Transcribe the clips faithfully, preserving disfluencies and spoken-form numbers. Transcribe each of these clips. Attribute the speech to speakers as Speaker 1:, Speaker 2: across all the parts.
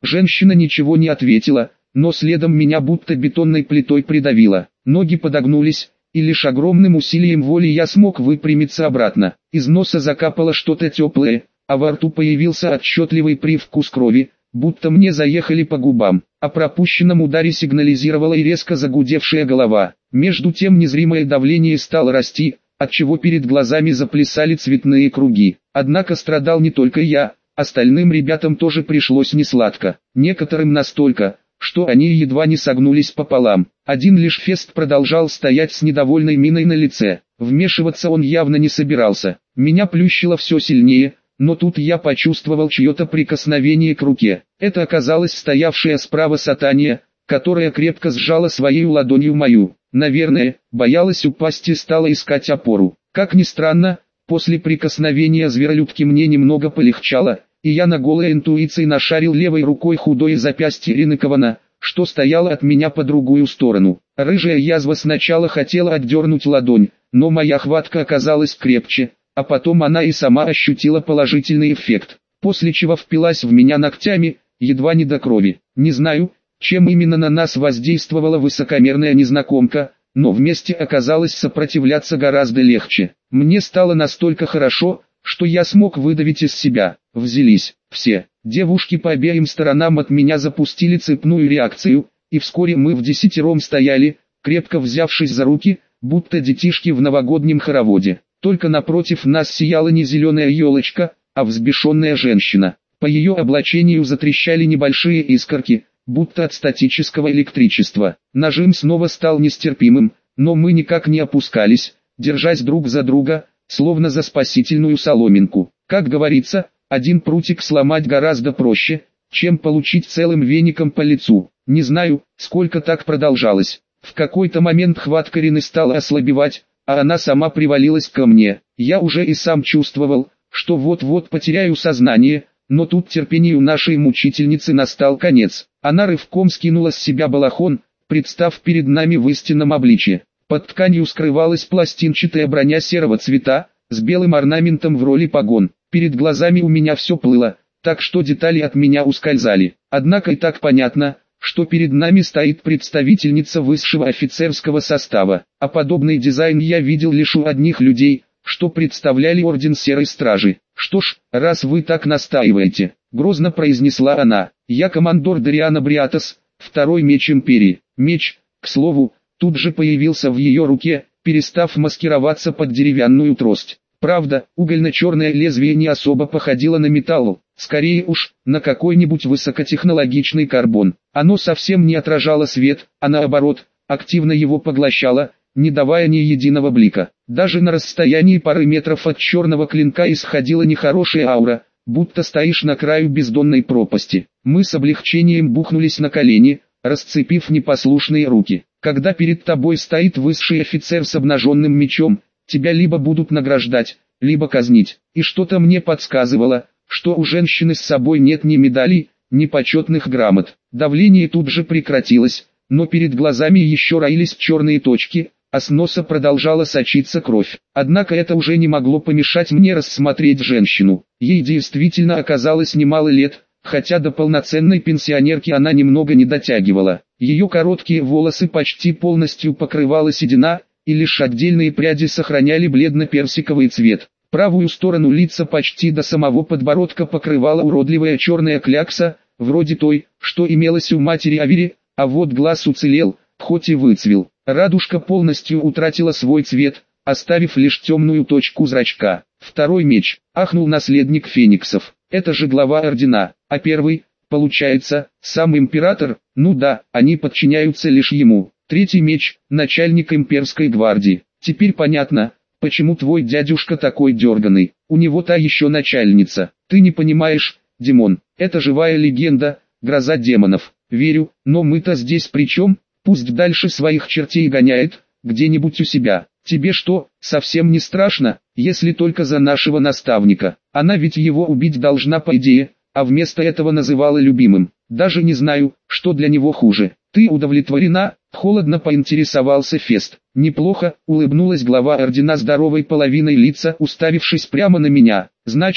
Speaker 1: Женщина ничего не ответила, но следом меня будто бетонной плитой придавило. Ноги подогнулись, и лишь огромным усилием воли я смог выпрямиться обратно. Из носа закапало что-то теплое, а во рту появился отчетливый привкус крови, будто мне заехали по губам. О пропущенном ударе сигнализировала и резко загудевшая голова. Между тем незримое давление стало расти, отчего перед глазами заплясали цветные круги. Однако страдал не только я, остальным ребятам тоже пришлось несладко. Некоторым настолько, что они едва не согнулись пополам. Один лишь Фест продолжал стоять с недовольной миной на лице. Вмешиваться он явно не собирался. Меня плющило все сильнее, но тут я почувствовал чье-то прикосновение к руке. Это оказалась стоявшая справа Сатания, которая крепко сжала своей ладонью мою. Наверное, боялась упасть и стала искать опору. Как ни странно, после прикосновения зверолюдки мне немного полегчало, и я на голой интуиции нашарил левой рукой худое запястье Ренекована, что стояло от меня по другую сторону. Рыжая язва сначала хотела отдернуть ладонь, но моя хватка оказалась крепче, а потом она и сама ощутила положительный эффект, после чего впилась в меня ногтями, едва не до крови. Не знаю, чем именно на нас воздействовала высокомерная незнакомка, но вместе оказалось сопротивляться гораздо легче. Мне стало настолько хорошо, что я смог выдавить из себя. Взялись все. Девушки по обеим сторонам от меня запустили цепную реакцию, и вскоре мы вдесятером стояли, крепко взявшись за руки, будто детишки в новогоднем хороводе. Только напротив нас сияла не зеленая елочка, а взбешенная женщина. По ее облачению затрещали небольшие искорки, будто от статического электричества. Нажим снова стал нестерпимым, но мы никак не опускались, держась друг за друга, словно за спасительную соломинку. Как говорится, один прутик сломать гораздо проще, чем получить целым веником по лицу. Не знаю, сколько так продолжалось. В какой-то момент хватка Рины стала ослабевать, а она сама привалилась ко мне. Я уже и сам чувствовал, что вот-вот потеряю сознание, но тут терпению нашей мучительницы настал конец. Она рывком скинула с себя балахон, представ перед нами в истинном обличье. Под тканью скрывалась пластинчатая броня серого цвета, с белым орнаментом в роли погон. Перед глазами у меня все плыло, так что детали от меня ускользали. Однако и так понятно, что перед нами стоит представительница высшего офицерского состава. А подобный дизайн я видел лишь у одних людей, что представляли орден Серой Стражи. «Что ж, раз вы так настаиваете», — грозно произнесла она, — «я командор Дариана Бриатос, второй меч Империи». Меч, к слову, тут же появился в ее руке, перестав маскироваться под деревянную трость. Правда, угольно-черное лезвие не особо походило на металл, скорее уж, на какой-нибудь высокотехнологичный карбон. Оно совсем не отражало свет, а наоборот, активно его поглощало, не давая ни единого блика. Даже на расстоянии пары метров от черного клинка исходила нехорошая аура, будто стоишь на краю бездонной пропасти. Мы с облегчением бухнулись на колени, расцепив непослушные руки. Когда перед тобой стоит высший офицер с обнаженным мечом, тебя либо будут награждать, либо казнить. И что-то мне подсказывало, что у женщины с собой нет ни медалей, ни почетных грамот. Давление тут же прекратилось, но перед глазами еще роились черные точки, а с носа продолжала сочиться кровь. Однако это уже не могло помешать мне рассмотреть женщину. Ей действительно оказалось немало лет, хотя до полноценной пенсионерки она немного не дотягивала. Ее короткие волосы почти полностью покрывала седина, и лишь отдельные пряди сохраняли бледно-персиковый цвет. Правую сторону лица почти до самого подбородка покрывала уродливая черная клякса, вроде той, что имелась у матери Авери, а вот глаз уцелел, хоть и выцвел. Радужка полностью утратила свой цвет, оставив лишь темную точку зрачка. Второй меч, ахнул наследник Фениксов. Это же глава ордена, а первый, получается, сам император, ну да, они подчиняются лишь ему. Третий меч, начальник имперской гвардии. Теперь понятно, почему твой дядюшка такой дерганый. У него та еще начальница. Ты не понимаешь, Димон, это живая легенда, гроза демонов. Верю, но мы-то здесь при чем? Пусть дальше своих чертей гоняет, где-нибудь у себя. Тебе что, совсем не страшно, если только за нашего наставника? Она ведь его убить должна по идее, а вместо этого называла любимым. Даже не знаю, что для него хуже. Ты удовлетворена? Холодно поинтересовался Фест. Неплохо, улыбнулась глава ордена здоровой половиной лица, уставившись прямо на меня. Значит,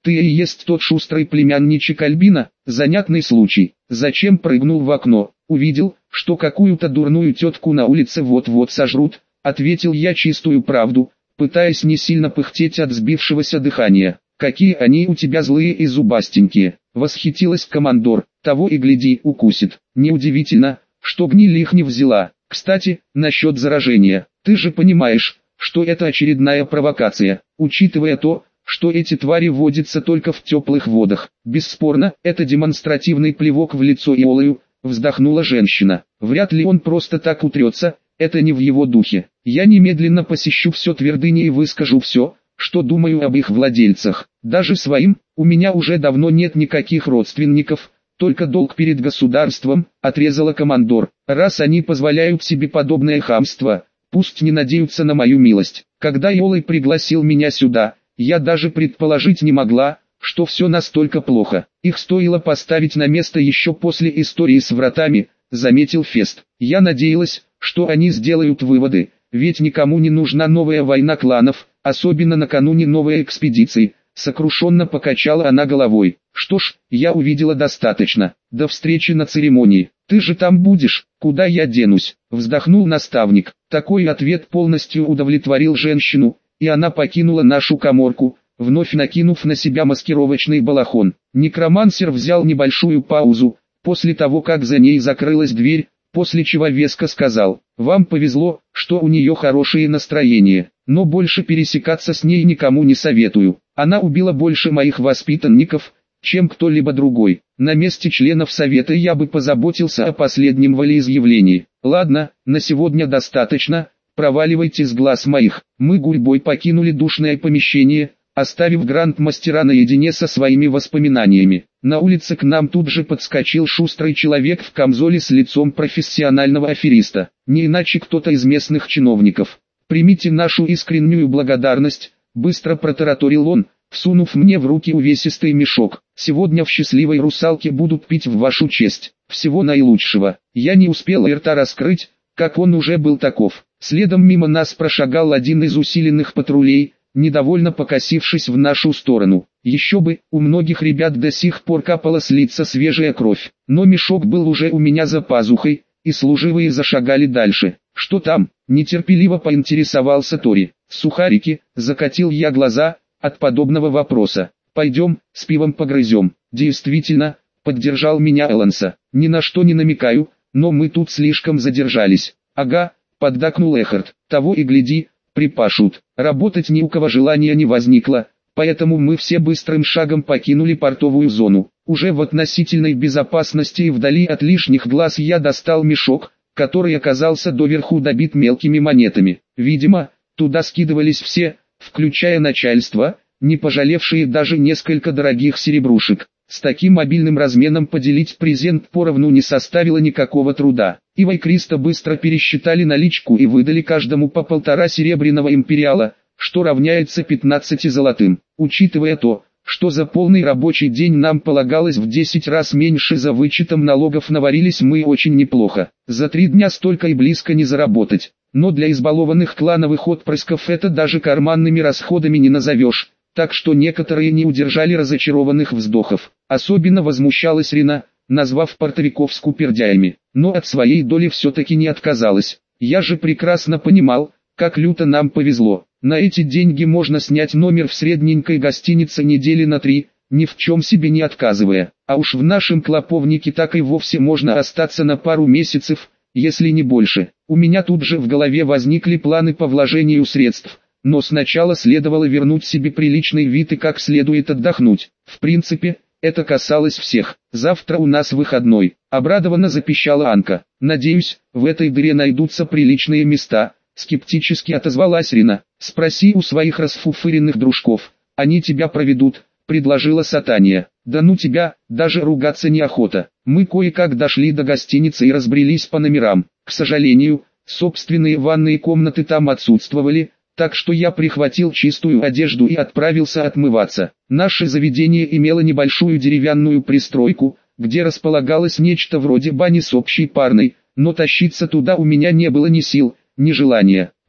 Speaker 1: Ты и есть тот шустрый племянничек Альбина? Занятный случай. Зачем прыгнул в окно? Увидел, что какую-то дурную тетку на улице вот-вот сожрут. Ответил я чистую правду, пытаясь не сильно пыхтеть от сбившегося дыхания. Какие они у тебя злые и зубастенькие. Восхитилась командор. Того и гляди, укусит. Неудивительно, что гниль их не взяла. Кстати, насчет заражения. Ты же понимаешь, что это очередная провокация, учитывая то, что эти твари водятся только в теплых водах. Бесспорно, это демонстративный плевок в лицо Иолою, вздохнула женщина. Вряд ли он просто так утрется, это не в его духе. Я немедленно посещу все твердыни и выскажу все, что думаю об их владельцах. Даже своим, у меня уже давно нет никаких родственников, только долг перед государством, отрезала командор. Раз они позволяют себе подобное хамство, пусть не надеются на мою милость. Когда Иолай пригласил меня сюда, я даже предположить не могла, что все настолько плохо. Их стоило поставить на место еще после истории с вратами, заметил Фест. Я надеялась, что они сделают выводы, ведь никому не нужна новая война кланов, особенно накануне новой экспедиции. Сокрушенно покачала она головой. Что ж, я увидела достаточно. До встречи на церемонии. Ты же там будешь, куда я денусь? Вздохнул наставник. Такой ответ полностью удовлетворил женщину, и она покинула нашу каморку, вновь накинув на себя маскировочный балахон. Некромансер взял небольшую паузу, после того как за ней закрылась дверь, после чего веско сказал: «Вам повезло, что у нее хорошее настроение, но больше пересекаться с ней никому не советую. Она убила больше моих воспитанников, чем кто-либо другой. На месте членов совета я бы позаботился о последнем волеизъявлении. Ладно, на сегодня достаточно, проваливайте с глаз моих». Мы гурьбой покинули душное помещение, оставив гранд-мастера наедине со своими воспоминаниями. На улице к нам тут же подскочил шустрый человек в камзоле с лицом профессионального афериста, не иначе кто-то из местных чиновников. «Примите нашу искреннюю благодарность», — быстро протараторил он, всунув мне в руки увесистый мешок. «Сегодня в счастливой русалке будут пить в вашу честь. Всего наилучшего». Я не успел и рта раскрыть, как он уже был таков. Следом мимо нас прошагал один из усиленных патрулей, недовольно покосившись в нашу сторону. Еще бы, у многих ребят до сих пор капала с лица свежая кровь. Но мешок был уже у меня за пазухой, и служивые зашагали дальше. «Что там?» – нетерпеливо поинтересовался Тори. «Сухарики», – закатил я глаза от подобного вопроса. «Пойдем, с пивом погрызем». «Действительно», – поддержал меня Эланса. «Ни на что не намекаю, но мы тут слишком задержались». «Ага», – поддакнул Эхард. «Того и гляди, припашут». Работать ни у кого желания не возникло, поэтому мы все быстрым шагом покинули портовую зону. Уже в относительной безопасности и вдали от лишних глаз я достал мешок, который оказался доверху добит мелкими монетами. Видимо, туда скидывались все, включая начальство, не пожалевшие даже несколько дорогих серебрушек. С таким мобильным разменом поделить презент поровну не составило никакого труда. Ива и Криста быстро пересчитали наличку и выдали каждому по полтора серебряного империала, что равняется пятнадцати золотым. Учитывая то, что за полный рабочий день нам полагалось в десять раз меньше за вычетом налогов, наварились мы очень неплохо. За три дня столько и близко не заработать. Но для избалованных клановых отпрысков это даже карманными расходами не назовешь. Так что некоторые не удержали разочарованных вздохов. Особенно возмущалась Рина, назвав портовиков скупердяями. Но от своей доли все-таки не отказалась. Я же прекрасно понимал, как люто нам повезло. На эти деньги можно снять номер в средненькой гостинице недели на три, ни в чем себе не отказывая. А уж в нашем клоповнике так и вовсе можно остаться на пару месяцев, если не больше. У меня тут же в голове возникли планы по вложению средств. Но сначала следовало вернуть себе приличный вид и как следует отдохнуть. В принципе, это касалось всех. «Завтра у нас выходной», — обрадованно запищала Анка. «Надеюсь, в этой дыре найдутся приличные места», — скептически отозвалась Рина. «Спроси у своих расфуфыренных дружков, они тебя проведут», — предложила Сатания. «Да ну тебя, даже ругаться неохота». Мы кое-как дошли до гостиницы и разбрелись по номерам. К сожалению, собственные ванные комнаты там отсутствовали, так что я прихватил чистую одежду и отправился отмываться. Наше заведение имело небольшую деревянную пристройку, где располагалось нечто вроде бани с общей парной, но тащиться туда у меня не было ни сил, ни желания.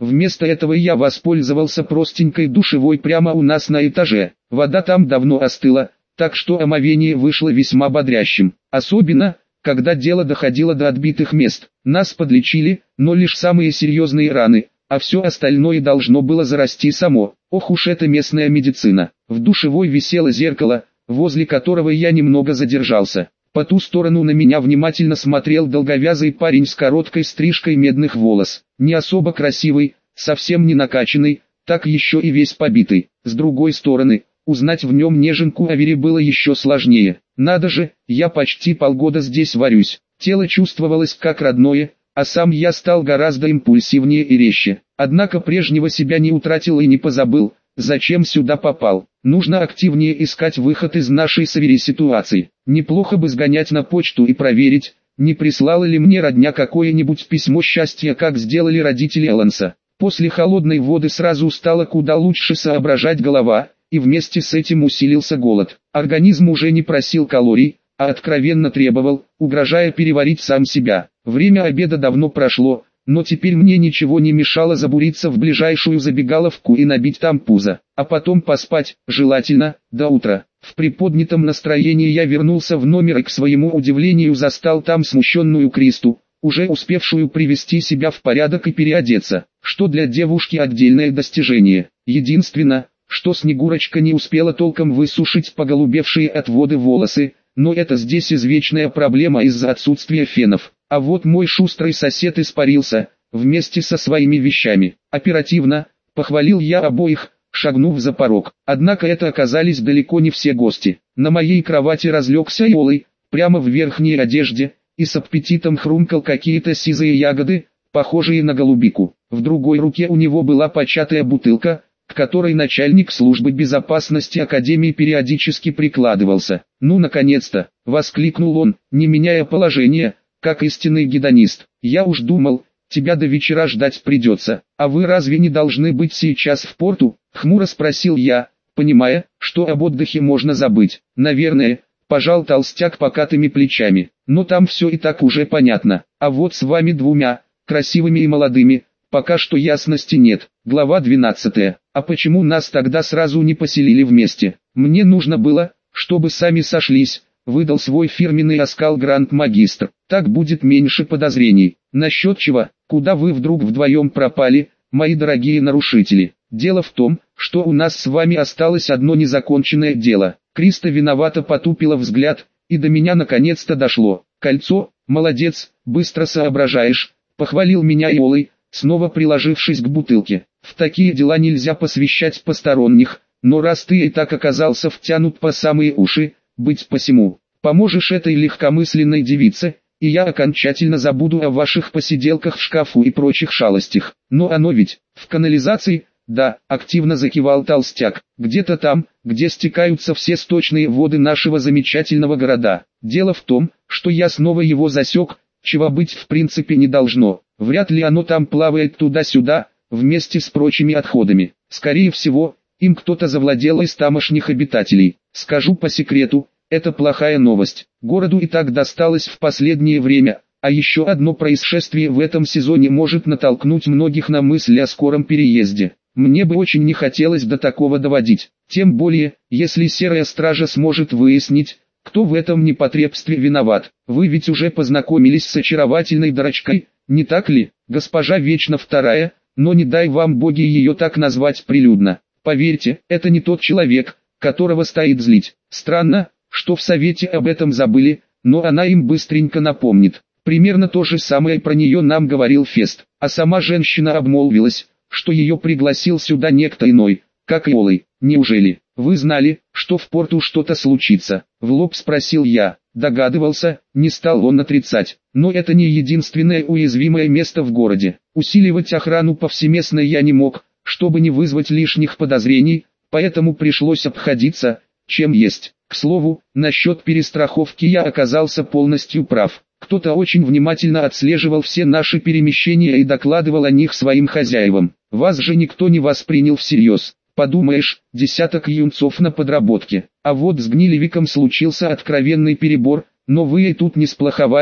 Speaker 1: Вместо этого я воспользовался простенькой душевой прямо у нас на этаже. Вода там давно остыла, так что омовение вышло весьма бодрящим. Особенно, когда дело доходило до отбитых мест. Нас подлечили, но лишь самые серьезные раны, а все остальное должно было зарасти само. Ох уж эта местная медицина. В душевой висело зеркало, возле которого я немного задержался. По ту сторону на меня внимательно смотрел долговязый парень с короткой стрижкой медных волос. Не особо красивый, совсем не накачанный, так еще и весь побитый. С другой стороны, узнать в нем неженку Авери было еще сложнее. Надо же, я почти полгода здесь варюсь. Тело чувствовалось как родное, а сам я стал гораздо импульсивнее и резче. Однако прежнего себя не утратил и не позабыл, зачем сюда попал. Нужно активнее искать выход из нашей с Авери ситуации. Неплохо бы сгонять на почту и проверить, не прислала ли мне родня какое-нибудь письмо счастья, как сделали родители Эланса. После холодной воды сразу стало куда лучше соображать голова, и вместе с этим усилился голод. Организм уже не просил калорий, а откровенно требовал, угрожая переварить сам себя. Время обеда давно прошло, но теперь мне ничего не мешало забуриться в ближайшую забегаловку и набить там пузо, а потом поспать, желательно, до утра. В приподнятом настроении я вернулся в номер и к своему удивлению застал там смущенную Кристу, уже успевшую привести себя в порядок и переодеться, что для девушки отдельное достижение. Единственное, что Снегурочка не успела толком высушить поголубевшие от воды волосы, но это здесь извечная проблема из-за отсутствия фенов. А вот мой шустрый сосед испарился, вместе со своими вещами. Оперативно, похвалил я обоих, шагнув за порог. Однако это оказались далеко не все гости. На моей кровати разлегся Иолай, прямо в верхней одежде, и с аппетитом хрумкал какие-то сизые ягоды, похожие на голубику. В другой руке у него была початая бутылка, к которой начальник службы безопасности Академии периодически прикладывался. «Ну, наконец-то!» — воскликнул он, не меняя положения, как истинный гедонист. «Я уж думал, тебя до вечера ждать придется. А вы разве не должны быть сейчас в порту?» — хмуро спросил я, понимая, что об отдыхе можно забыть. «Наверное», — пожал толстяк покатыми плечами. «Но там все и так уже понятно. А вот с вами двумя, красивыми и молодыми, пока что ясности нет». Глава двенадцатая. А почему нас тогда сразу не поселили вместе? Мне нужно было, чтобы сами сошлись, выдал свой фирменный оскал гранд-магистр. Так будет меньше подозрений. Насчет чего, куда вы вдруг вдвоем пропали, мои дорогие нарушители? Дело в том, что у нас с вами осталось одно незаконченное дело. Криста виновато потупила взгляд, и до меня наконец-то дошло. Кольцо, молодец, быстро соображаешь, похвалил меня Иолай, снова приложившись к бутылке. В такие дела нельзя посвящать посторонних, но раз ты и так оказался втянут по самые уши, быть посему, поможешь этой легкомысленной девице, и я окончательно забуду о ваших посиделках в шкафу и прочих шалостях. Но оно ведь, в канализации, да, активно закивал толстяк, где-то там, где стекаются все сточные воды нашего замечательного города. Дело в том, что я снова его засек, чего быть в принципе не должно. Вряд ли оно там плавает туда-сюда, вместе с прочими отходами. Скорее всего, им кто-то завладел из тамошних обитателей. Скажу по секрету, это плохая новость. Городу и так досталось в последнее время, а еще одно происшествие в этом сезоне может натолкнуть многих на мысль о скором переезде. Мне бы очень не хотелось до такого доводить. Тем более, если Серая Стража сможет выяснить, кто в этом непотребстве виноват. Вы ведь уже познакомились с очаровательной дурочкой, не так ли, госпожа Вечно Вторая? Но не дай вам боги ее так назвать прилюдно. Поверьте, это не тот человек, которого стоит злить. Странно, что в совете об этом забыли, но она им быстренько напомнит. Примерно то же самое про нее нам говорил Фест, а сама женщина обмолвилась, что ее пригласил сюда некто иной, как Иолай. Неужели вы знали, что в порту что-то случится? В лоб спросил я. Догадывался, не стал он отрицать, но это не единственное уязвимое место в городе. Усиливать охрану повсеместно я не мог, чтобы не вызвать лишних подозрений, поэтому пришлось обходиться, чем есть. К слову, насчет перестраховки я оказался полностью прав. Кто-то очень внимательно отслеживал все наши перемещения и докладывал о них своим хозяевам. Вас же никто не воспринял всерьез. Подумаешь, десяток юнцов на подработке. А вот с Гнилевиком случился откровенный перебор, но вы и тут не сплоховали,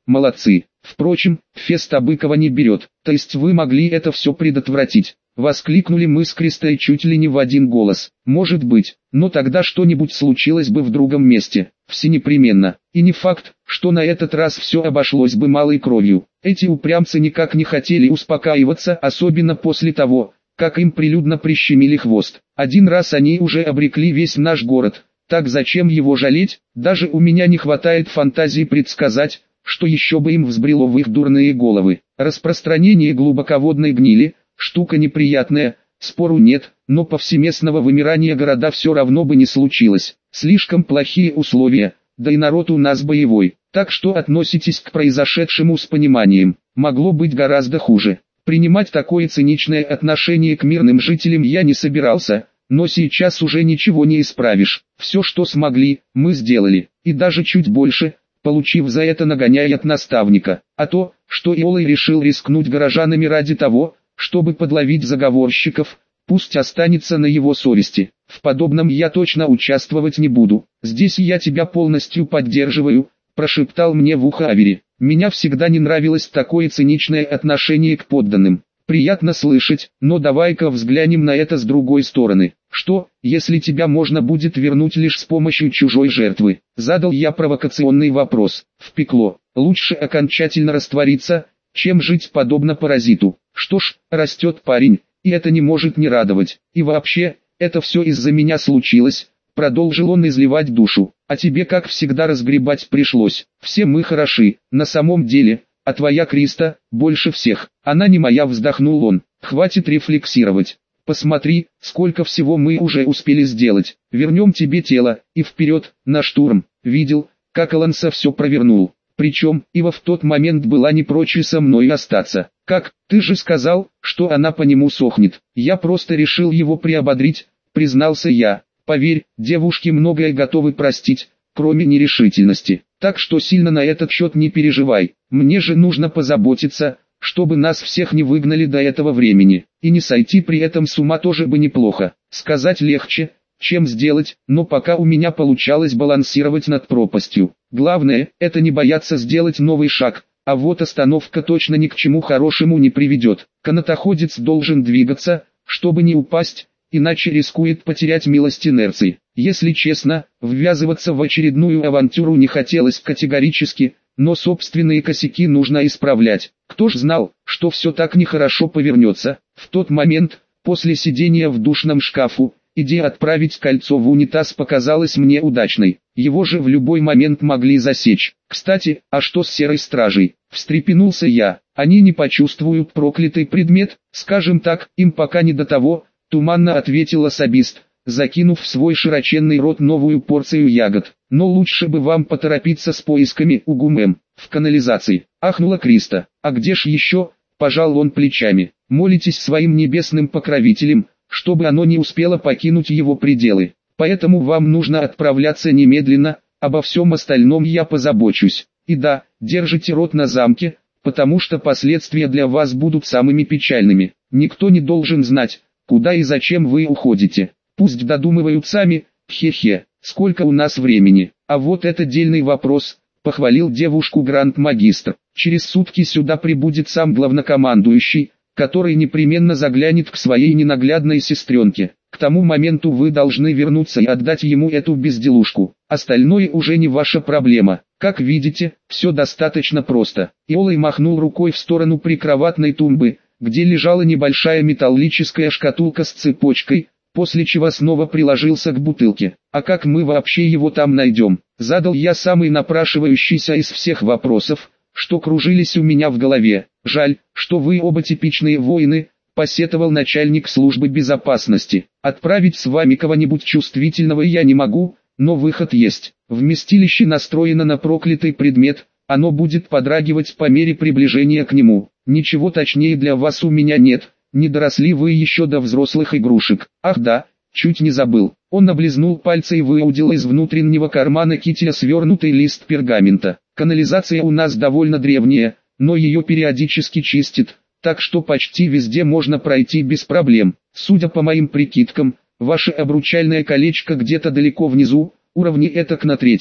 Speaker 1: молодцы. Впрочем, Феста Быкова не берет, то есть вы могли это все предотвратить. Воскликнули мы с Кристой чуть ли не в один голос. Может быть, но тогда что-нибудь случилось бы в другом месте. Все непременно. И не факт, что на этот раз все обошлось бы малой кровью. Эти упрямцы никак не хотели успокаиваться, особенно после того, как им прилюдно прищемили хвост. Один раз они уже обрекли весь наш город. Так зачем его жалеть? Даже у меня не хватает фантазии предсказать, что еще бы им взбрело в их дурные головы. Распространение глубоководной гнили – штука неприятная, спору нет, но повсеместного вымирания города все равно бы не случилось. Слишком плохие условия, да и народ у нас боевой. Так что относитесь к произошедшему с пониманием. Могло быть гораздо хуже. Принимать такое циничное отношение к мирным жителям я не собирался, но сейчас уже ничего не исправишь. Все, что смогли, мы сделали, и даже чуть больше, получив за это нагоняй от наставника. А то, что Иолай решил рискнуть горожанами ради того, чтобы подловить заговорщиков, пусть останется на его совести. В подобном я точно участвовать не буду. Здесь я тебя полностью поддерживаю, прошептал мне в ухо Авери. Меня всегда не нравилось такое циничное отношение к подданным. Приятно слышать, но давай-ка взглянем на это с другой стороны. Что, если тебя можно будет вернуть лишь с помощью чужой жертвы? Задал я провокационный вопрос. В пекло. Лучше окончательно раствориться, чем жить подобно паразиту. Что ж, растет парень, и это не может не радовать. И вообще, это все из-за меня случилось. Продолжил он изливать душу. А тебе, как всегда, разгребать пришлось. Все мы хороши, на самом деле. А твоя Криста, больше всех. Она не моя, вздохнул он. Хватит рефлексировать. Посмотри, сколько всего мы уже успели сделать. Вернем тебе тело, и вперед, на штурм. Видел, как Аланса все провернул. Причем, Ива в тот момент была не прочь со мной остаться. Как, ты же сказал, что она по нему сохнет. Я просто решил его приободрить, признался я. Поверь, девушки многое готовы простить, кроме нерешительности. Так что сильно на этот счет не переживай. Мне же нужно позаботиться, чтобы нас всех не выгнали до этого времени. И не сойти при этом с ума тоже бы неплохо. Сказать легче, чем сделать, но пока у меня получалось балансировать над пропастью. Главное, это не бояться сделать новый шаг, а вот остановка точно ни к чему хорошему не приведет. Канатоходец должен двигаться, чтобы не упасть, иначе рискует потерять милость инерции. Если честно, ввязываться в очередную авантюру не хотелось категорически, но собственные косяки нужно исправлять. Кто ж знал, что все так нехорошо повернется. В тот момент, после сидения в душном шкафу, идея отправить кольцо в унитаз показалась мне удачной. Его же в любой момент могли засечь. Кстати, а что с серой стражей? Встрепенулся я. Они не почувствуют проклятый предмет, скажем так, им пока не до того, туманно ответил особист, закинув в свой широченный рот новую порцию ягод. Но лучше бы вам поторопиться с поисками Угумэм, в канализации. Ахнула Криста. А где ж еще? Пожал он плечами. Молитесь своим небесным покровителям, чтобы оно не успело покинуть его пределы. Поэтому вам нужно отправляться немедленно, обо всем остальном я позабочусь. И да, держите рот на замке, потому что последствия для вас будут самыми печальными. Никто не должен знать, куда и зачем вы уходите. Пусть додумывают сами, хе-хе, сколько у нас времени. А вот это дельный вопрос, похвалил девушку гранд-магистр. Через сутки сюда прибудет сам главнокомандующий, который непременно заглянет к своей ненаглядной сестренке. К тому моменту вы должны вернуться и отдать ему эту безделушку. Остальное уже не ваша проблема. Как видите, все достаточно просто. Иолай махнул рукой в сторону прикроватной тумбы, где лежала небольшая металлическая шкатулка с цепочкой, после чего снова приложился к бутылке. А как мы вообще его там найдем? Задал я самый напрашивающийся из всех вопросов, что кружились у меня в голове. Жаль, что вы оба типичные воины, посетовал начальник службы безопасности. Отправить с вами кого-нибудь чувствительного я не могу, но выход есть. Вместилище настроено на проклятый предмет, оно будет подрагивать по мере приближения к нему. Ничего точнее для вас у меня нет, не доросли вы еще до взрослых игрушек. Ах да, чуть не забыл. Он облизнул пальцы и выудил из внутреннего кармана кителя свернутый лист пергамента. Канализация у нас довольно древняя, но ее периодически чистят, так что почти везде можно пройти без проблем. Судя по моим прикидкам, ваше обручальное колечко где-то далеко внизу, уровне этак на третьем.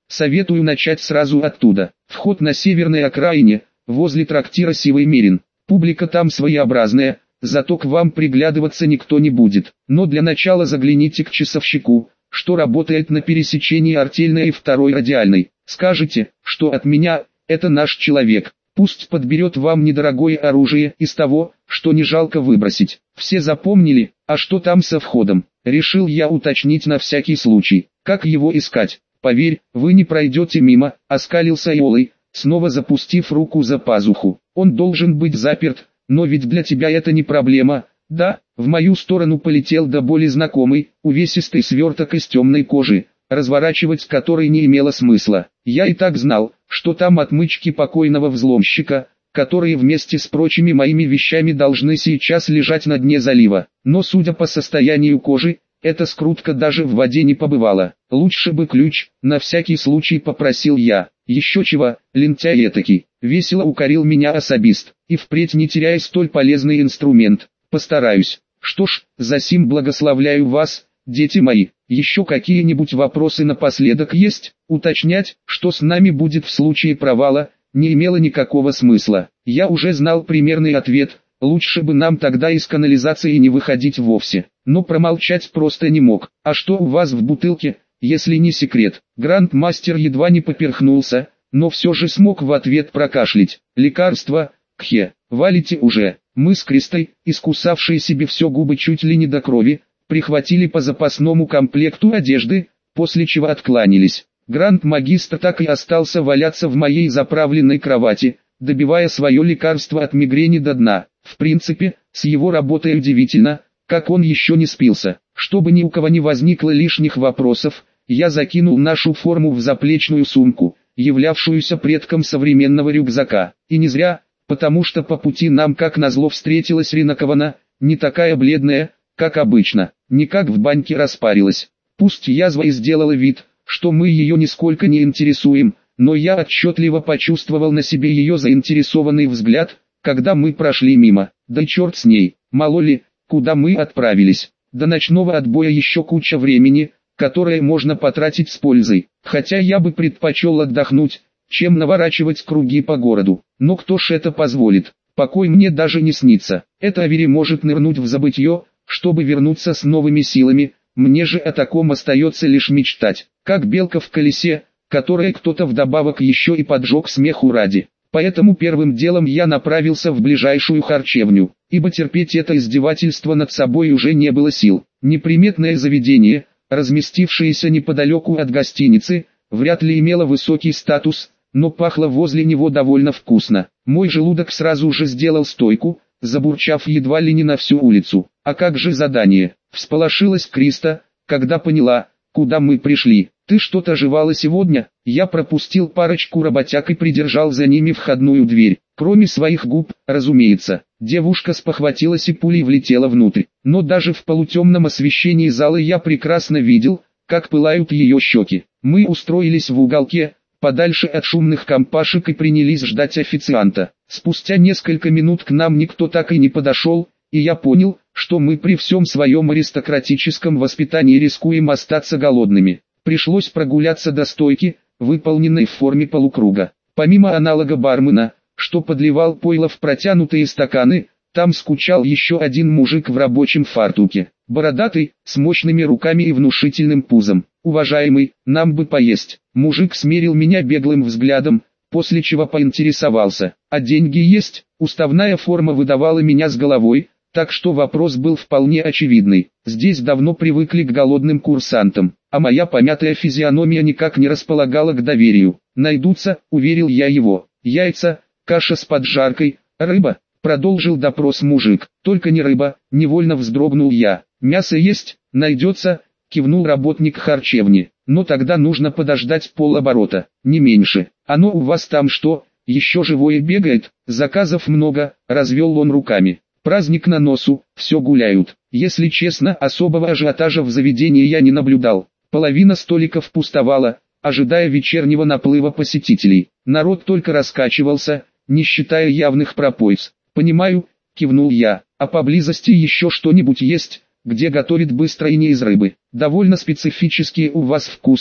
Speaker 1: Советую начать сразу оттуда. Вход на северной окраине, возле трактира «Сивый Мерин». Публика там своеобразная, зато к вам приглядываться никто не будет. Но для начала загляните к часовщику, что работает на пересечении артельной и второй радиальной. Скажите, что от меня, это наш человек. Пусть подберет вам недорогое оружие из того, что не жалко выбросить. Все запомнили, а что там со входом? Решил я уточнить на всякий случай. Как его искать? Поверь, вы не пройдете мимо, оскалился Иолай, снова запустив руку за пазуху. Он должен быть заперт, но ведь для тебя это не проблема. Да, в мою сторону полетел до боли знакомый, увесистый сверток из темной кожи, разворачивать который не имело смысла. Я и так знал, что там отмычки покойного взломщика, которые вместе с прочими моими вещами должны сейчас лежать на дне залива. Но судя по состоянию кожи, эта скрутка даже в воде не побывала. Лучше бы ключ, на всякий случай попросил я. Еще чего, лентяй этакий. Весело укорил меня особист. И впредь не теряя столь полезный инструмент. Постараюсь. Что ж, засим благословляю вас, дети мои. Еще какие-нибудь вопросы напоследок есть? Уточнять, что с нами будет в случае провала, не имело никакого смысла. Я уже знал примерный ответ. Лучше бы нам тогда из канализации не выходить вовсе. Но промолчать просто не мог. А что у вас в бутылке, если не секрет? Грандмастер едва не поперхнулся, но все же смог в ответ прокашлять. Лекарство, кхе, валите уже. Мы с Кристой, искусавшие себе все губы чуть ли не до крови, прихватили по запасному комплекту одежды, после чего откланялись. Гранд-магистр так и остался валяться в моей заправленной кровати, добивая свое лекарство от мигрени до дна. В принципе, с его работой удивительно, как он еще не спился. Чтобы ни у кого не возникло лишних вопросов, я закинул нашу форму в заплечную сумку, являвшуюся предком современного рюкзака. И не зря, потому что по пути нам как назло встретилась Ринакована, не такая бледная, как обычно, не как в баньке распарилась. Пусть язва и сделала вид, что мы ее нисколько не интересуем, но я отчетливо почувствовал на себе ее заинтересованный взгляд, когда мы прошли мимо. Да черт с ней, мало ли, куда мы отправились. До ночного отбоя еще куча времени, которое можно потратить с пользой. Хотя я бы предпочел отдохнуть, чем наворачивать круги по городу. Но кто ж это позволит? Покой мне даже не снится. Эта Авери может нырнуть в забытье, чтобы вернуться с новыми силами. Мне же о таком остается лишь мечтать. Как белка в колесе, которое кто-то вдобавок еще и поджег смеху ради. Поэтому первым делом я направился в ближайшую харчевню, ибо терпеть это издевательство над собой уже не было сил. Неприметное заведение, разместившееся неподалеку от гостиницы, вряд ли имело высокий статус, но пахло возле него довольно вкусно. Мой желудок сразу же сделал стойку, забурчав едва ли не на всю улицу. А как же задание? Всполошилась Криста, когда поняла, куда мы пришли. Ты что-то жевала сегодня? Я пропустил парочку работяг и придержал за ними входную дверь. Кроме своих губ, разумеется. Девушка спохватилась и пулей влетела внутрь. Но даже в полутемном освещении зала я прекрасно видел, как пылают ее щеки. Мы устроились в уголке, подальше от шумных компашек, и принялись ждать официанта. Спустя несколько минут к нам никто так и не подошел, и я понял, что мы при всем своем аристократическом воспитании рискуем остаться голодными. Пришлось прогуляться до стойки, выполненной в форме полукруга. Помимо аналога бармена, что подливал пойло в протянутые стаканы, там скучал еще один мужик в рабочем фартуке. Бородатый, с мощными руками и внушительным пузом. «Уважаемый, нам бы поесть». Мужик смерил меня беглым взглядом, после чего поинтересовался: «А деньги есть?» Уставная форма выдавала меня с головой, так что вопрос был вполне очевидный. Здесь давно привыкли к голодным курсантам, а моя помятая физиономия никак не располагала к доверию. «Найдутся», — уверил я его. «Яйца, каша с поджаркой, рыба», — продолжил допрос мужик. «Только не рыба», — невольно вздрогнул я. «Мясо есть, найдется», — кивнул работник харчевни. «Но тогда нужно подождать полоборота, не меньше. Оно у вас там что, еще живое бегает?» «Заказов много», — развел он руками. «Праздник на носу, все гуляют». Если честно, особого ажиотажа в заведении я не наблюдал. Половина столиков пустовала, ожидая вечернего наплыва посетителей. Народ только раскачивался, не считая явных пропойц. «Понимаю», — кивнул я. «А поблизости еще что-нибудь есть, где готовят быстро и не из рыбы?» «Довольно специфические у вас вкусы», —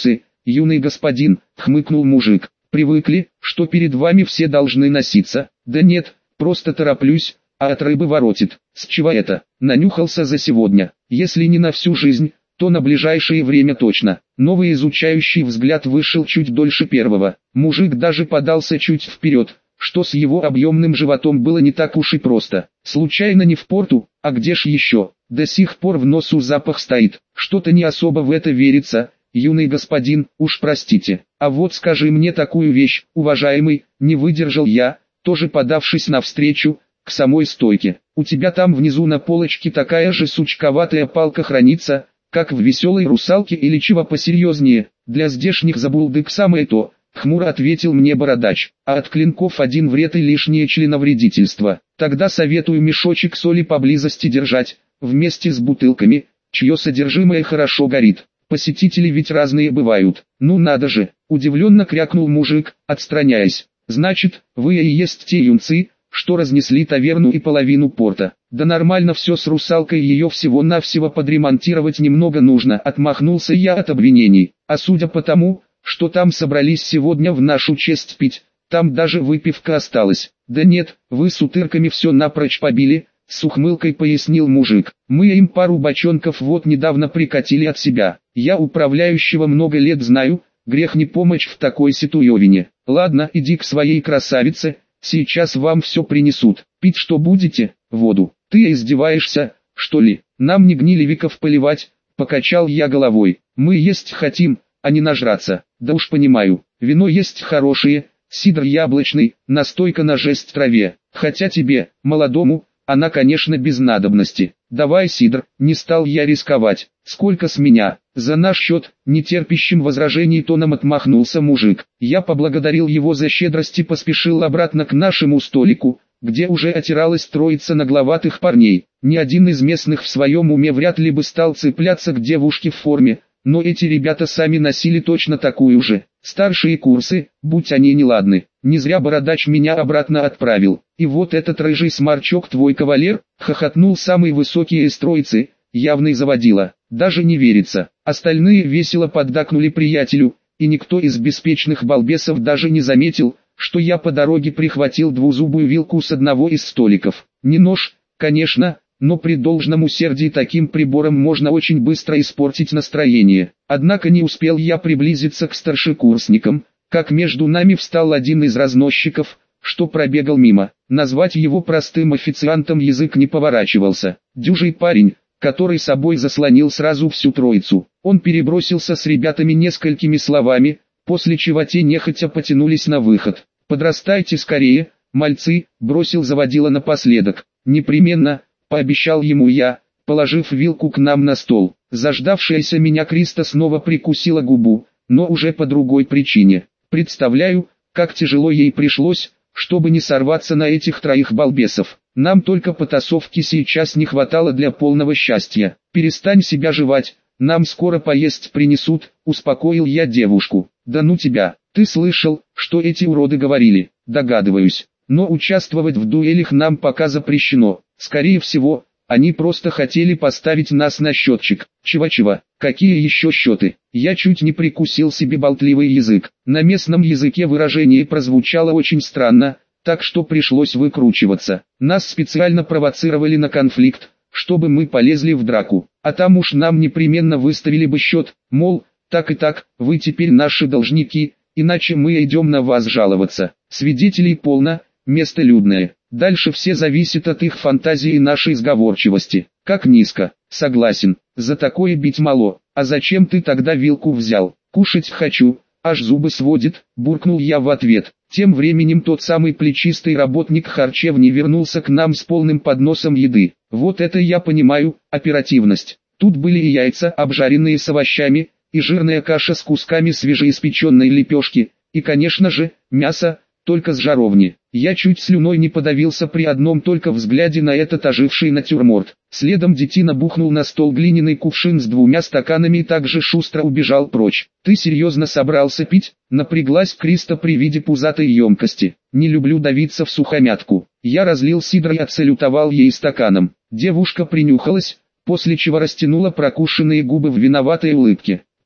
Speaker 1: юный господин, хмыкнул мужик. Привыкли, что перед вами все должны носиться. Да нет, просто тороплюсь, а от рыбы воротит. С чего это? Нанюхался за сегодня. Если не на всю жизнь, то на ближайшее время точно. Новый изучающий взгляд вышел чуть дольше первого. Мужик даже подался чуть вперед, что с его объемным животом было не так уж и просто. Случайно не в порту, а где ж еще? До сих пор в носу запах стоит. Что-то не особо в это верится, юный господин, уж простите. А вот скажи мне такую вещь, уважаемый, не выдержал я, тоже подавшись навстречу, к самой стойке. У тебя там внизу на полочке такая же сучковатая палка хранится, как в веселой русалке или чего посерьезнее. Для здешних забулдык самое то, хмуро ответил мне бородач. А от клинков один вред и лишнее членовредительство. Тогда советую мешочек соли поблизости держать, вместе с бутылками, чье содержимое хорошо горит. Посетители ведь разные бывают. Ну надо же, удивленно крякнул мужик, отстраняясь. Значит, вы и есть те юнцы, что разнесли таверну и половину порта. Да нормально все с русалкой, ее всего-навсего подремонтировать немного нужно. Отмахнулся я от обвинений. А судя по тому, что там собрались сегодня в нашу честь пить, там даже выпивка осталась. Да нет, вы с утырками все напрочь побили, с ухмылкой пояснил мужик. Мы им пару бочонков вот недавно прикатили от себя. Я управляющего много лет знаю, грех не помочь в такой ситуевине. Ладно, иди к своей красавице, сейчас вам все принесут. Пить что будете? Воду. Ты издеваешься, что ли? Нам не гнилевиков поливать, покачал я головой. Мы есть хотим, а не нажраться. Да уж понимаю, вино есть хорошее, сидр яблочный, настойка на жесть траве. Хотя тебе, молодому, она конечно без надобности. Давай сидр, не стал я рисковать. Сколько с меня? За наш счет, нетерпящим возражений тоном отмахнулся мужик. Я поблагодарил его за щедрость и поспешил обратно к нашему столику, где уже отиралась троица нагловатых парней. Ни один из местных в своем уме вряд ли бы стал цепляться к девушке в форме, но эти ребята сами носили точно такую же. Старшие курсы, будь они неладны. Не зря бородач меня обратно отправил. И вот этот рыжий сморчок твой кавалер, хохотнул самый высокий из троицы, явный заводила. Даже не верится. Остальные весело поддакнули приятелю, и никто из беспечных балбесов даже не заметил, что я по дороге прихватил двузубую вилку с одного из столиков. Не нож, конечно, но при должном усердии таким прибором можно очень быстро испортить настроение. Однако не успел я приблизиться к старшекурсникам, как между нами встал один из разносчиков, что пробегал мимо. Назвать его простым официантом язык не поворачивался. Дюжий парень, который собой заслонил сразу всю троицу. Он перебросился с ребятами несколькими словами, после чего те нехотя потянулись на выход. «Подрастайте скорее, мальцы», — бросил заводила напоследок. «Непременно», — пообещал ему я, положив вилку к нам на стол. Заждавшаяся меня Криста снова прикусила губу, но уже по другой причине. Представляю, как тяжело ей пришлось, чтобы не сорваться на этих троих балбесов. Нам только потасовки сейчас не хватало для полного счастья. «Перестань себя жевать, нам скоро поесть принесут», — успокоил я девушку. «Да ну тебя, ты слышал, что эти уроды говорили?» «Догадываюсь, но участвовать в дуэлях нам пока запрещено. Скорее всего, они просто хотели поставить нас на счетчик». «Чего-чего? Какие еще счеты?» Я чуть не прикусил себе болтливый язык. На местном языке выражение прозвучало очень странно, так что пришлось выкручиваться. Нас специально провоцировали на конфликт, чтобы мы полезли в драку. А там уж нам непременно выставили бы счет, мол, так и так, вы теперь наши должники, иначе мы идем на вас жаловаться. Свидетелей полно, место людное. Дальше все зависит от их фантазии и нашей сговорчивости. Как низко, согласен, за такое бить мало. А зачем ты тогда вилку взял? Кушать хочу, аж зубы сводит, буркнул я в ответ. Тем временем тот самый плечистый работник харчевни вернулся к нам с полным подносом еды. Вот это я понимаю, оперативность. Тут были и яйца, обжаренные с овощами, и жирная каша с кусками свежеиспеченной лепешки, и, конечно же, мясо, только с жаровни. Я чуть слюной не подавился при одном только взгляде на этот оживший натюрморт. Следом детина бухнул на стол глиняный кувшин с двумя стаканами и также шустро убежал прочь. «Ты серьезно собрался пить?» — напряглась Криста при виде пузатой емкости. «Не люблю давиться в сухомятку». Я разлил сидр и отсалютовал ей стаканом. Девушка принюхалась, после чего растянула прокушенные губы в виноватой улыбке.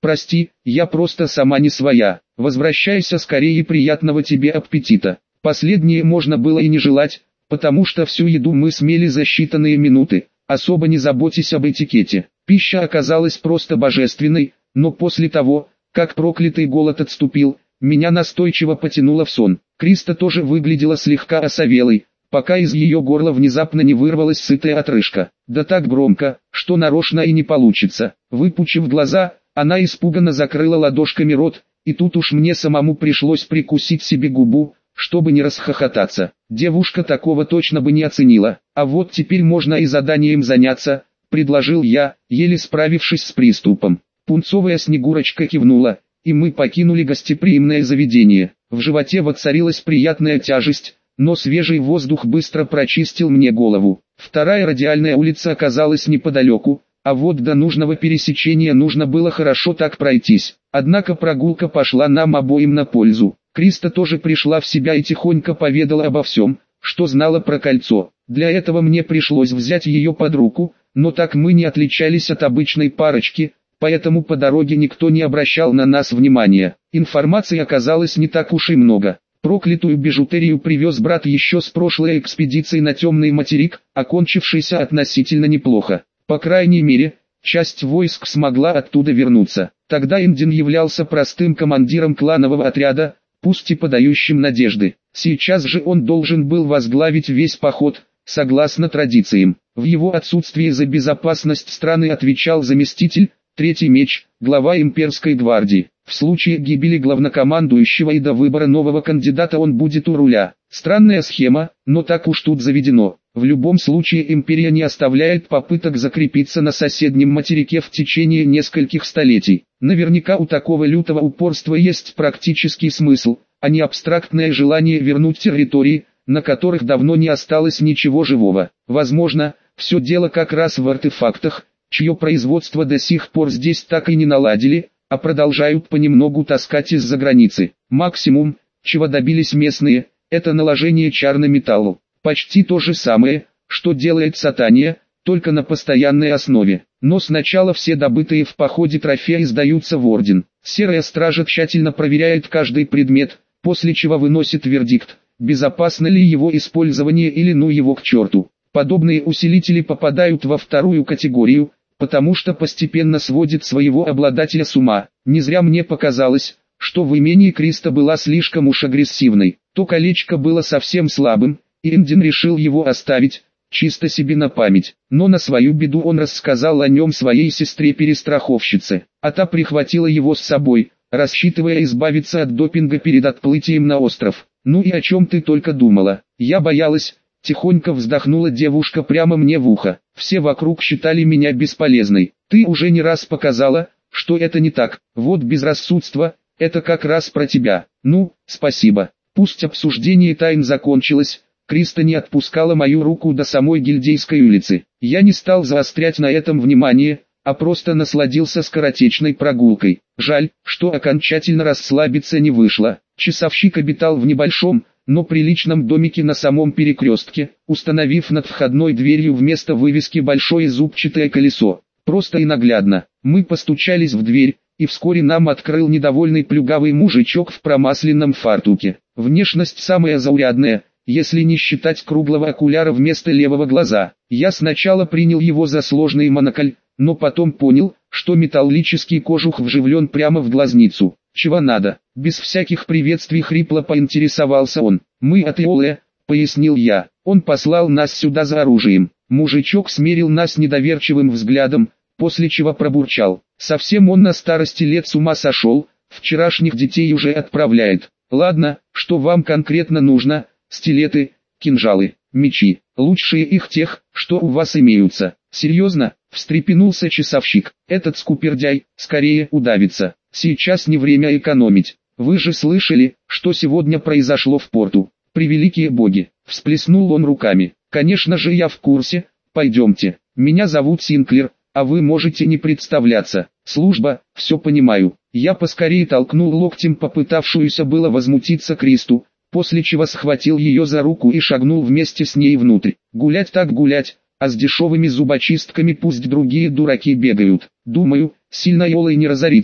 Speaker 1: Прости, я просто сама не своя. Возвращайся скорее и приятного тебе аппетита. Последнее можно было и не желать, потому что всю еду мы смели за считанные минуты, особо не заботясь об этикете. Пища оказалась просто божественной, но после того, как проклятый голод отступил, меня настойчиво потянуло в сон. Криста тоже выглядела слегка осовелой, пока из ее горла внезапно не вырвалась сытая отрыжка. Да так громко, что нарочно и не получится. Выпучив глаза, она испуганно закрыла ладошками рот, и тут уж мне самому пришлось прикусить себе губу, чтобы не расхохотаться. Девушка такого точно бы не оценила. А вот теперь можно и заданием заняться, предложил я, еле справившись с приступом. Пунцовая Снегурочка кивнула, и мы покинули гостеприимное заведение. В животе воцарилась приятная тяжесть, но свежий воздух быстро прочистил мне голову. Вторая радиальная улица оказалась неподалеку, а вот до нужного пересечения нужно было хорошо так пройтись. Однако прогулка пошла нам обоим на пользу. Криста тоже пришла в себя и тихонько поведала обо всем, что знала про кольцо. Для этого мне пришлось взять ее под руку, но так мы не отличались от обычной парочки, поэтому по дороге никто не обращал на нас внимания. Информации оказалось не так уж и много. Проклятую бижутерию привез брат еще с прошлой экспедиции на Темный материк, окончившейся относительно неплохо. По крайней мере, часть войск смогла оттуда вернуться. Тогда Индин являлся простым командиром кланового отряда, пусть и подающим надежды. Сейчас же он должен был возглавить весь поход, согласно традициям. В его отсутствие за безопасность страны отвечал заместитель, Третий меч, глава имперской гвардии. В случае гибели главнокомандующего и до выбора нового кандидата он будет у руля. Странная схема, но так уж тут заведено. В любом случае империя не оставляет попыток закрепиться на соседнем материке в течение нескольких столетий. Наверняка у такого лютого упорства есть практический смысл, а не абстрактное желание вернуть территории, на которых давно не осталось ничего живого. Возможно, все дело как раз в артефактах, чье производство до сих пор здесь так и не наладили, а продолжают понемногу таскать из-за границы. Максимум, чего добились местные, это наложение чар на металлу. Почти то же самое, что делает Сатания, только на постоянной основе. Но сначала все добытые в походе трофеи сдаются в орден. Серая стража тщательно проверяет каждый предмет, после чего выносит вердикт, безопасно ли его использование или ну его к черту. Подобные усилители попадают во вторую категорию, потому что постепенно сводит своего обладателя с ума. Не зря мне показалось, что в имении Криста была слишком уж агрессивной. То колечко было совсем слабым, и Индин решил его оставить, чисто себе на память. Но на свою беду он рассказал о нем своей сестре-перестраховщице, а та прихватила его с собой, рассчитывая избавиться от допинга перед отплытием на остров. «Ну и о чем ты только думала? Я боялась». Тихонько вздохнула девушка прямо мне в ухо. Все вокруг считали меня бесполезной. Ты уже не раз показала, что это не так. Вот безрассудство, это как раз про тебя. Ну, спасибо. Пусть обсуждение тайн закончилось, Криста не отпускала мою руку до самой Гильдейской улицы. Я не стал заострять на этом внимание, а просто насладился скоротечной прогулкой. Жаль, что окончательно расслабиться не вышло. Часовщик обитал в небольшом, но приличном домике на самом перекрестке, установив над входной дверью вместо вывески большое зубчатое колесо. Просто и наглядно. Мы постучались в дверь, и вскоре нам открыл недовольный плюгавый мужичок в промасленном фартуке. Внешность самая заурядная, если не считать круглого окуляра вместо левого глаза. Я сначала принял его за сложный монокль, но потом понял, что металлический кожух вживлен прямо в глазницу. «Чего надо?» Без всяких приветствий хрипло поинтересовался он. «Мы от Иоле», — пояснил я. «Он послал нас сюда за оружием». Мужичок смерил нас недоверчивым взглядом, после чего пробурчал. «Совсем он на старости лет с ума сошел, вчерашних детей уже отправляет. Ладно, что вам конкретно нужно? Стилеты, кинжалы, мечи. Лучшие их тех, что у вас имеются». «Серьезно?» — встрепенулся часовщик. «Этот скупердяй, скорее удавится. Сейчас не время экономить. Вы же слышали, что сегодня произошло в порту. Превеликие боги!» Всплеснул он руками. «Конечно же я в курсе. Пойдемте. Меня зовут Синклер, а вы можете не представляться. Служба, все понимаю». Я поскорее толкнул локтем попытавшуюся было возмутиться Кристу, после чего схватил ее за руку и шагнул вместе с ней внутрь. Гулять так гулять, а с дешевыми зубочистками пусть другие дураки бегают. Думаю, сильно Иолой не разорится,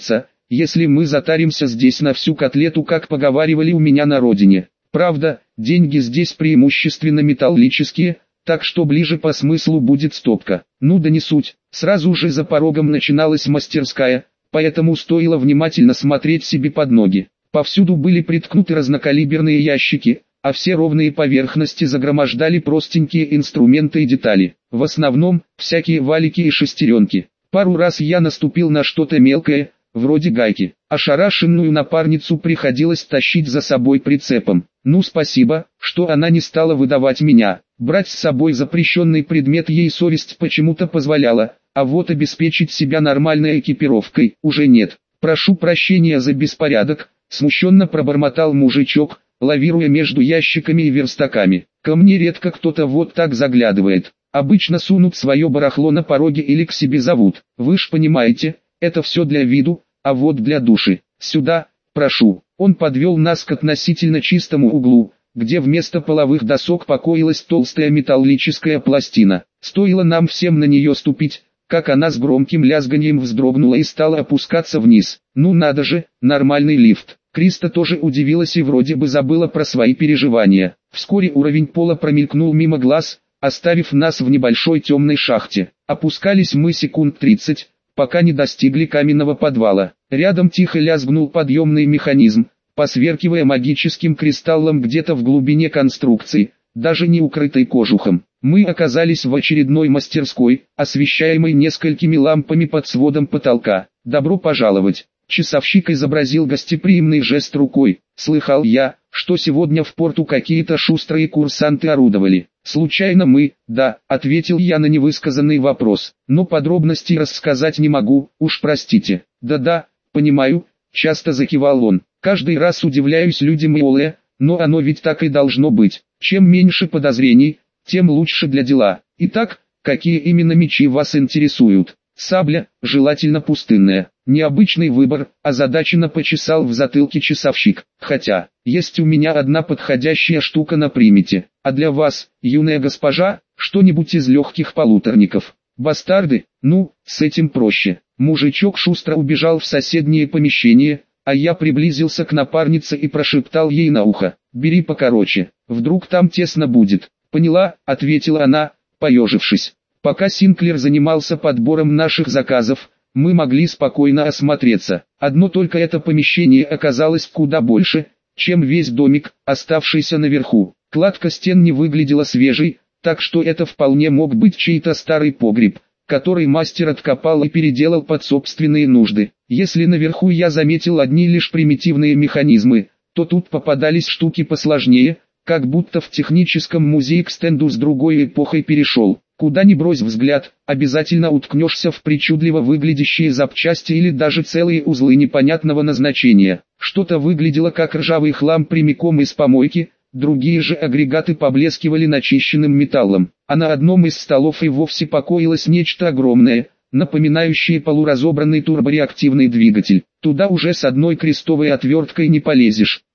Speaker 1: если мы затаримся здесь на всю котлету, как поговаривали у меня на родине. Правда, деньги здесь преимущественно металлические, так что ближе по смыслу будет стопка. Ну да не суть, сразу же за порогом начиналась мастерская, поэтому стоило внимательно смотреть себе под ноги. Повсюду были приткнуты разнокалиберные ящики, а все ровные поверхности загромождали простенькие инструменты и детали. В основном, всякие валики и шестеренки. Пару раз я наступил на что-то мелкое, вроде гайки. Ошарашенную напарницу приходилось тащить за собой прицепом. Ну спасибо, что она не стала выдавать меня. Брать с собой запрещенный предмет ей совесть почему-то позволяла, а вот обеспечить себя нормальной экипировкой уже нет. Прошу прощения за беспорядок, смущенно пробормотал мужичок, лавируя между ящиками и верстаками. Ко мне редко кто-то вот так заглядывает. Обычно сунут свое барахло на пороге или к себе зовут. Вы ж понимаете, это все для виду, а вот для души. Сюда, прошу. Он подвел нас к относительно чистому углу, где вместо половых досок покоилась толстая металлическая пластина. Стоило нам всем на нее ступить, как она с громким лязганьем вздрогнула и стала опускаться вниз. Ну надо же, нормальный лифт. Криста тоже удивилась и вроде бы забыла про свои переживания. Вскоре уровень пола промелькнул мимо глаз, оставив нас в небольшой темной шахте. Опускались мы секунд тридцать, пока не достигли каменного подвала. Рядом тихо лязгнул подъемный механизм, посверкивая магическим кристаллом где-то в глубине конструкции, даже не укрытой кожухом. Мы оказались в очередной мастерской, освещаемой несколькими лампами под сводом потолка. «Добро пожаловать!» Часовщик изобразил гостеприимный жест рукой. «Слыхал я, что сегодня в порту какие-то шустрые курсанты орудовали. Случайно мы?» «Да», — ответил я на невысказанный вопрос. «Но подробностей рассказать не могу, уж простите». «Да-да, понимаю», — часто закивал он. «Каждый раз удивляюсь людям и оле, но оно ведь так и должно быть. Чем меньше подозрений, тем лучше для дела. Итак, какие именно мечи вас интересуют?» «Сабля, желательно пустынная». «Необычный выбор», озадаченно почесал в затылке часовщик. «Хотя, есть у меня одна подходящая штука на примете. А для вас, юная госпожа, что-нибудь из легких полуторников?» «Бастарды? Ну, с этим проще». Мужичок шустро убежал в соседнее помещение, а я приблизился к напарнице и прошептал ей на ухо: «Бери покороче, вдруг там тесно будет». «Поняла», — ответила она, поежившись. Пока Синклер занимался подбором наших заказов, мы могли спокойно осмотреться. Одно только это помещение оказалось куда больше, чем весь домик, оставшийся наверху. Кладка стен не выглядела свежей, так что это вполне мог быть чей-то старый погреб, который мастер откопал и переделал под собственные нужды. Если наверху я заметил одни лишь примитивные механизмы, то тут попадались штуки посложнее, как будто в техническом музее к стенду с другой эпохой перешел. Куда ни брось взгляд, обязательно уткнешься в причудливо выглядящие запчасти или даже целые узлы непонятного назначения. Что-то выглядело как ржавый хлам прямиком из помойки, другие же агрегаты поблескивали начищенным металлом. А на одном из столов и вовсе покоилось нечто огромное, напоминающее полуразобранный турбореактивный двигатель. Туда уже с одной крестовой отверткой не полезешь.